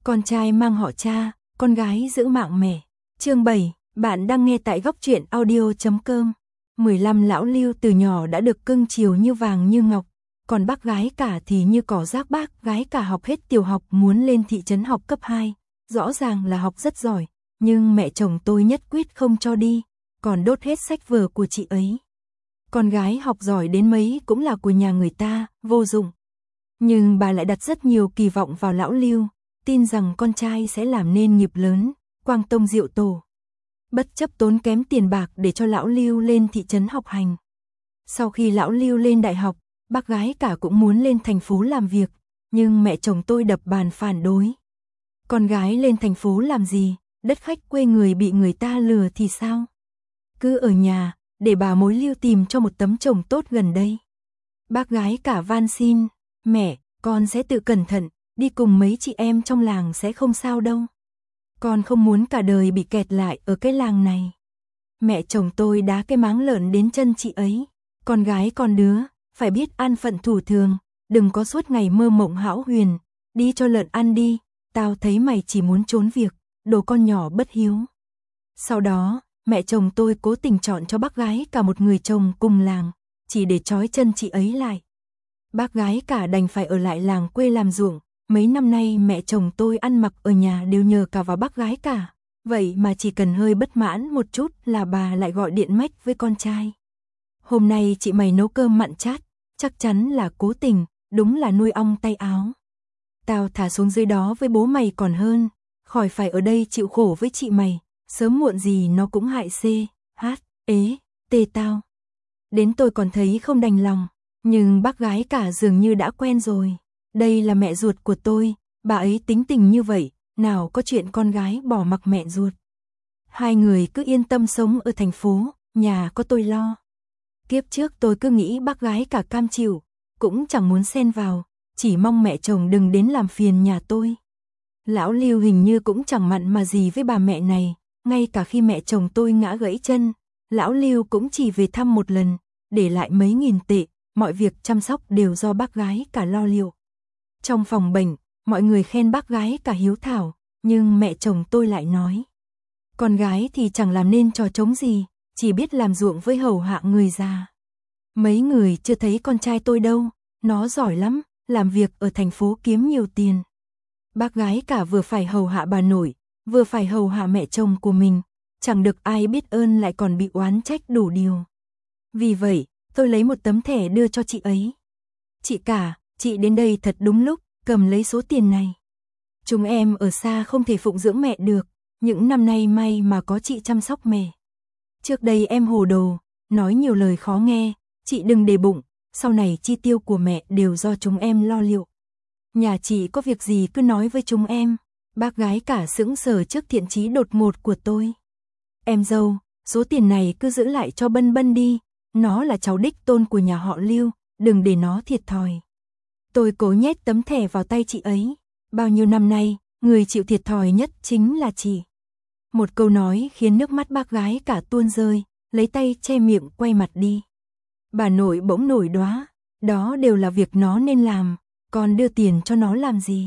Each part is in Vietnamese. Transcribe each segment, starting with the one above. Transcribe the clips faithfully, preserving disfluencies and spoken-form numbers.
Con trai mang họ cha, con gái giữ mạng mẹ. Chương bảy, bạn đang nghe tại góc truyện audio chấm com. mười lăm lão Lưu từ nhỏ đã được cưng chiều như vàng như ngọc, còn bác gái cả thì như cỏ rác. Bác gái cả học hết tiểu học muốn lên thị trấn học cấp hai, rõ ràng là học rất giỏi, nhưng mẹ chồng tôi nhất quyết không cho đi, còn đốt hết sách vở của chị ấy. Con gái học giỏi đến mấy cũng là của nhà người ta, vô dụng. Nhưng bà lại đặt rất nhiều kỳ vọng vào lão Lưu, tin rằng con trai sẽ làm nên nghiệp lớn, quang tông diệu tổ. Bất chấp tốn kém tiền bạc để cho lão Lưu lên thị trấn học hành. Sau khi lão Lưu lên đại học, bác gái cả cũng muốn lên thành phố làm việc, nhưng mẹ chồng tôi đập bàn phản đối. Con gái lên thành phố làm gì, đất khách quê người bị người ta lừa thì sao? Cứ ở nhà, để bà mối Lưu tìm cho một tấm chồng tốt gần đây. Bác gái cả van xin, mẹ, con sẽ tự cẩn thận, đi cùng mấy chị em trong làng sẽ không sao đâu. Con không muốn cả đời bị kẹt lại ở cái làng này. Mẹ chồng tôi đá cái máng lợn đến chân chị ấy. Con gái con đứa, phải biết an phận thủ thường, đừng có suốt ngày mơ mộng hão huyền, đi cho lợn ăn đi, tao thấy mày chỉ muốn trốn việc, đồ con nhỏ bất hiếu. Sau đó, mẹ chồng tôi cố tình chọn cho bác gái cả một người chồng cùng làng, chỉ để trói chân chị ấy lại. Bác gái cả đành phải ở lại làng quê làm ruộng, mấy năm nay mẹ chồng tôi ăn mặc ở nhà đều nhờ cả vào bác gái cả, vậy mà chỉ cần hơi bất mãn một chút là bà lại gọi điện mách với con trai. Hôm nay chị mày nấu cơm mặn chát, chắc chắn là cố tình, đúng là nuôi ong tay áo. Tao thả xuống dưới đó với bố mày còn hơn, khỏi phải ở đây chịu khổ với chị mày, sớm muộn gì nó cũng hại c, h, ế, tê tao. Đến tôi còn thấy không đành lòng, nhưng bác gái cả dường như đã quen rồi. Đây là mẹ ruột của tôi, bà ấy tính tình như vậy, nào có chuyện con gái bỏ mặc mẹ ruột. Hai người cứ yên tâm sống ở thành phố, nhà có tôi lo. Kiếp trước tôi cứ nghĩ bác gái cả cam chịu, cũng chẳng muốn xen vào, chỉ mong mẹ chồng đừng đến làm phiền nhà tôi. Lão Lưu hình như cũng chẳng mặn mà gì với bà mẹ này, ngay cả khi mẹ chồng tôi ngã gãy chân, lão Lưu cũng chỉ về thăm một lần, để lại mấy nghìn tệ, mọi việc chăm sóc đều do bác gái cả lo liệu. Trong phòng bệnh, mọi người khen bác gái cả hiếu thảo, nhưng mẹ chồng tôi lại nói. Con gái thì chẳng làm nên trò trống gì, chỉ biết làm ruộng với hầu hạ người già. Mấy người chưa thấy con trai tôi đâu, nó giỏi lắm, làm việc ở thành phố kiếm nhiều tiền. Bác gái cả vừa phải hầu hạ bà nội, vừa phải hầu hạ mẹ chồng của mình, chẳng được ai biết ơn lại còn bị oán trách đủ điều. Vì vậy, tôi lấy một tấm thẻ đưa cho chị ấy. Chị cả, chị đến đây thật đúng lúc, cầm lấy số tiền này. Chúng em ở xa không thể phụng dưỡng mẹ được, những năm nay may mà có chị chăm sóc mẹ. Trước đây em hồ đồ, nói nhiều lời khó nghe, chị đừng để bụng, sau này chi tiêu của mẹ đều do chúng em lo liệu. Nhà chị có việc gì cứ nói với chúng em. Bác gái cả sững sờ trước thiện chí đột ngột của tôi. Em dâu, số tiền này cứ giữ lại cho Bân Bân đi, nó là cháu đích tôn của nhà họ Lưu, đừng để nó thiệt thòi. Tôi cố nhét tấm thẻ vào tay chị ấy. Bao nhiêu năm nay, người chịu thiệt thòi nhất chính là chị. Một câu nói khiến nước mắt bác gái cả tuôn rơi, lấy tay che miệng quay mặt đi. Bà nội bỗng nổi đoá, đó đều là việc nó nên làm, con đưa tiền cho nó làm gì?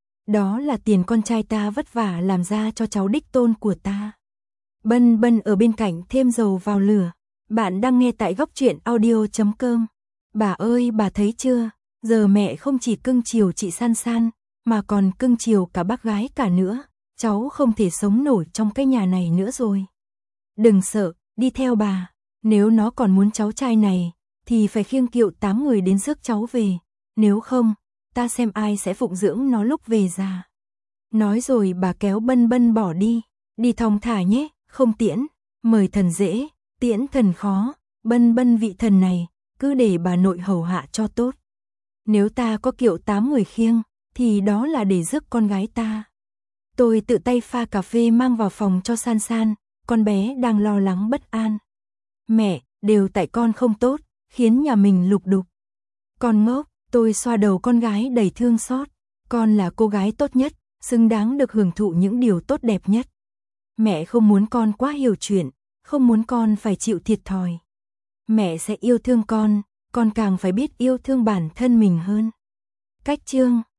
Đó là tiền con trai ta vất vả làm ra cho cháu đích tôn của ta. Bân Bân ở bên cạnh thêm dầu vào lửa. Bạn đang nghe tại góc truyện audio chấm com. Bà ơi, bà thấy chưa? Giờ mẹ không chỉ cưng chiều chị San San, mà còn cưng chiều cả bác gái cả nữa. Cháu không thể sống nổi trong cái nhà này nữa rồi. Đừng sợ, đi theo bà. Nếu nó còn muốn cháu trai này, thì phải khiêng kiệu tám người đến rước cháu về. Nếu không, ta xem ai sẽ phụng dưỡng nó lúc về già. Nói rồi bà kéo Bân Bân bỏ đi. Đi thong thả nhé, không tiễn. Mời thần dễ, tiễn thần khó. Bân Bân vị thần này, cứ để bà nội hầu hạ cho tốt. Nếu ta có kiệu tám người khiêng, thì đó là để rước con gái ta. Tôi tự tay pha cà phê mang vào phòng cho San San, con bé đang lo lắng bất an. Mẹ, đều tại con không tốt, khiến nhà mình lục đục. Con ngốc, tôi xoa đầu con gái đầy thương xót. Con là cô gái tốt nhất, xứng đáng được hưởng thụ những điều tốt đẹp nhất. Mẹ không muốn con quá hiểu chuyện, không muốn con phải chịu thiệt thòi. Mẹ sẽ yêu thương con, con càng phải biết yêu thương bản thân mình hơn. Cách chương